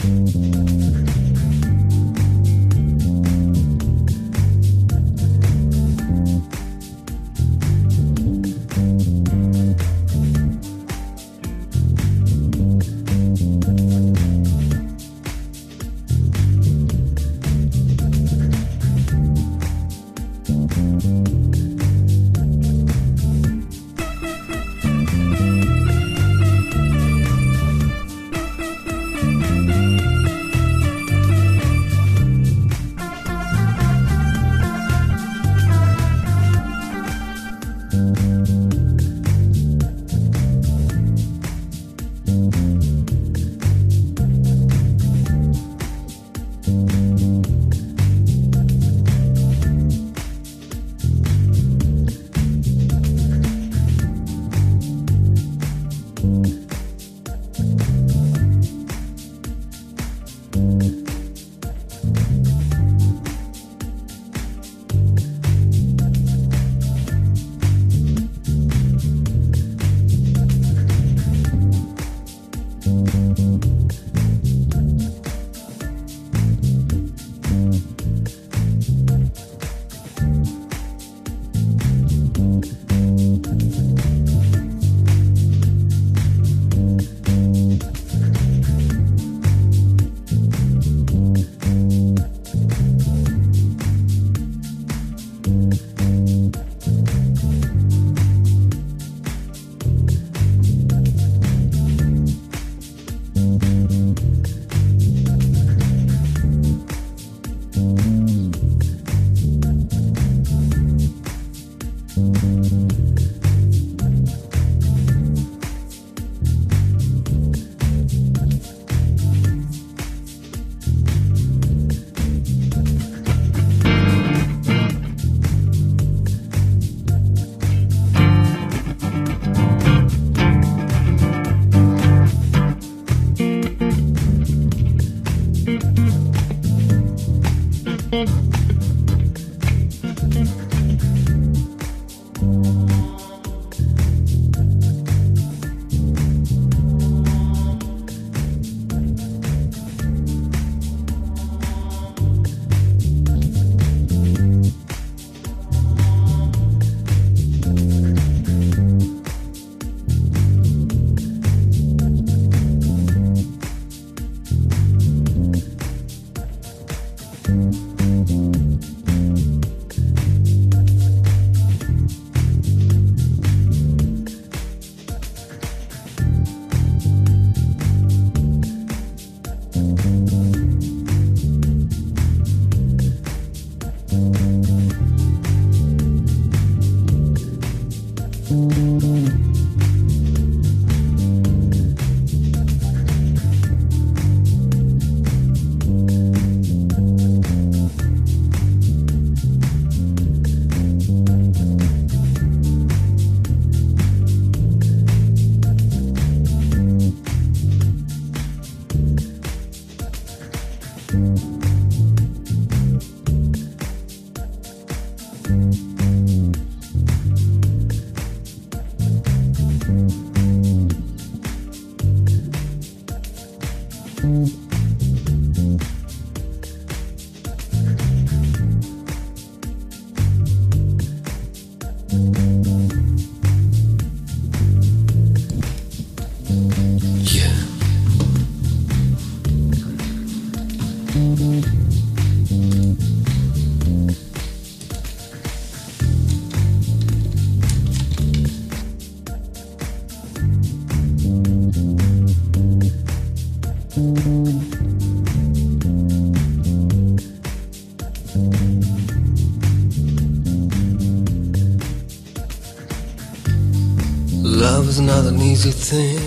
Love is not an easy thing.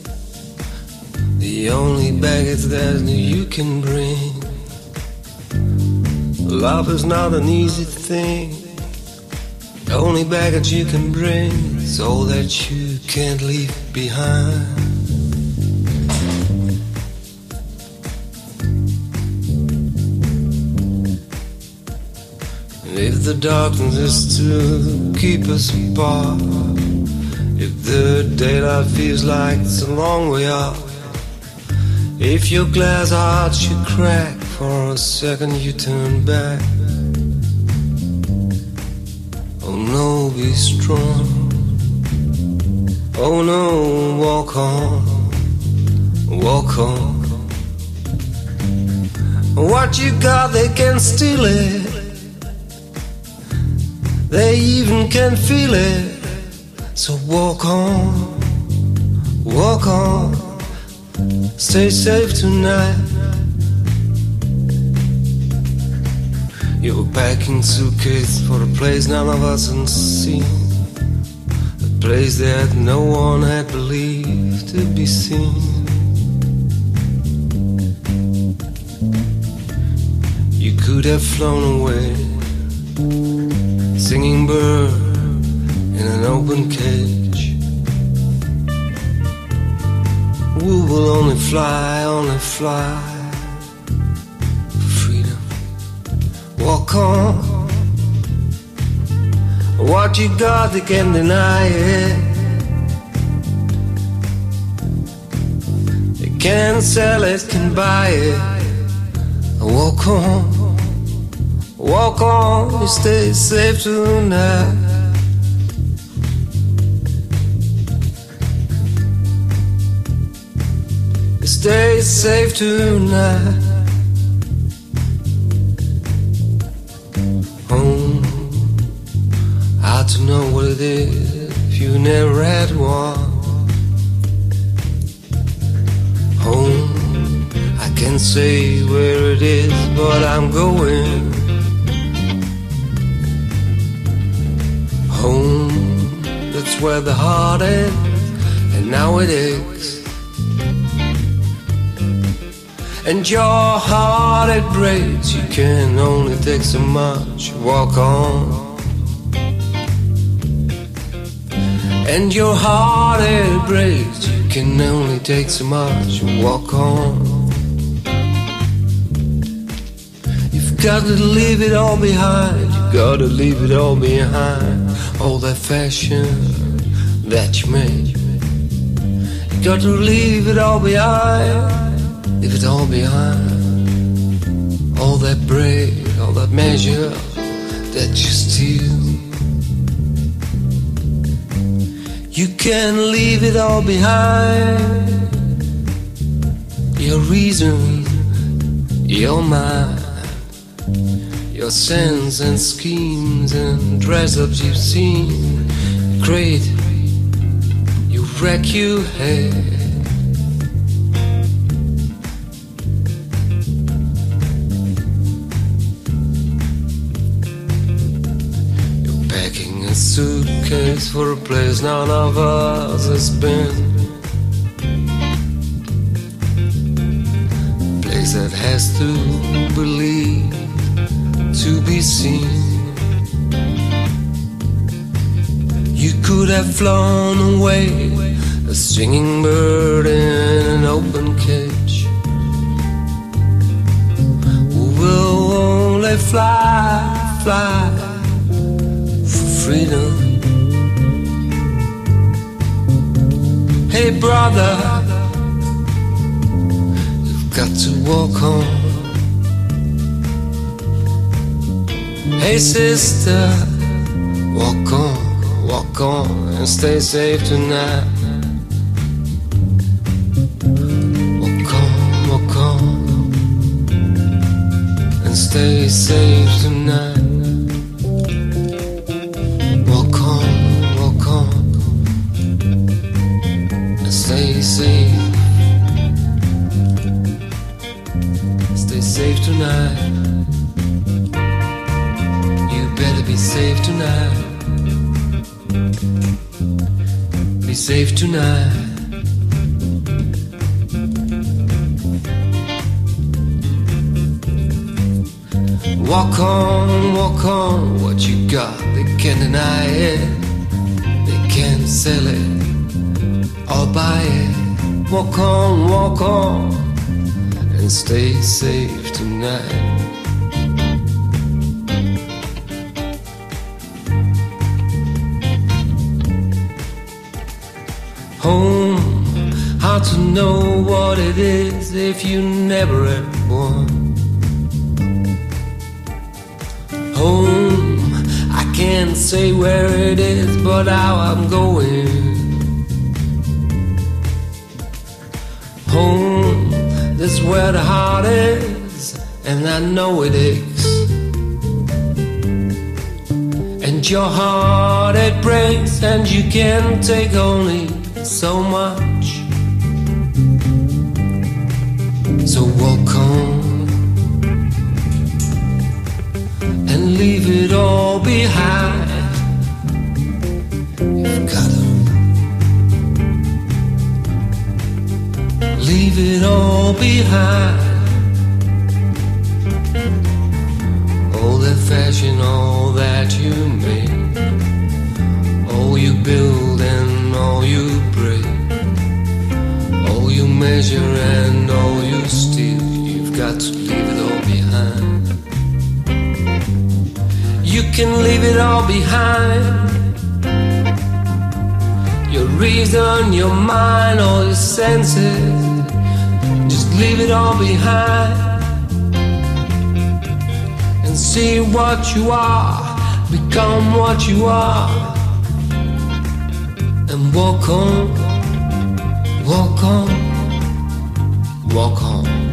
The only baggage that you can bring. Love is not an easy thing. The only baggage you can bring is all that you can't leave behind. And if the darkness is to keep us apart, if the daylight feels like it's a long way off, If your glass heart should crack, for a second you turn back. Oh no, be strong. Oh no, walk on, walk on. What you got, they can steal it. They even can feel it. So walk on, walk on. Stay safe tonight. You're packing suitcase for a place none of us had seen, a place that no one had believed to be seen. You could have flown away, singing bird in an open cage. We will only fly for freedom. Walk on. What you got, they can't deny it. They can't sell it, can buy it. Walk on, walk on, you stay safe tonight. Stay safe tonight. Home, hard to know what it is if you never had one. Home, I can't say where it is, but I'm going. Home, that's where the heart is, and now it aches. And your heart, it breaks. You can only take so much. Walk on. And your heart, it breaks. You can only take so much. Walk on. You've got to leave it all behind. You've got to leave it all behind. All that fashion that you made. You got to leave it all behind. Leave it all behind. All that break, all that measure that you steal. You can leave it all behind. Your reason, your mind, your sense and schemes and dress-ups you've seen. Great, you wreck your head. Suitcase for a place none of us has been, place that has to believe to be seen. You could have flown away, a singing bird in an open cage. We will only fly, fly freedom. Hey brother, you've got to walk on. Hey sister, walk on and stay safe tonight. Walk on and stay safe tonight. Stay safe. Stay safe tonight. You better be safe tonight. Be safe tonight. Walk on, what you got, they can't deny it. They can't sell it or buy it. Walk on, and stay safe tonight. Home, Hard to know what it is if you never had one. Home, I can't say where it is, but how I'm going. Home, this is where the heart is, and I know it aches. And your heart it breaks, and you can take only so much. So walk on and leave it all behind. You've gotta leave it all behind. All that fashion, all that you make, all you build and all you break, all you measure and all you steal, you've got to leave it all behind. You can leave it all behind. Your reason, your mind, all your senses, just leave it all behind. And see what you are, become what you are, and walk on, walk on, walk on.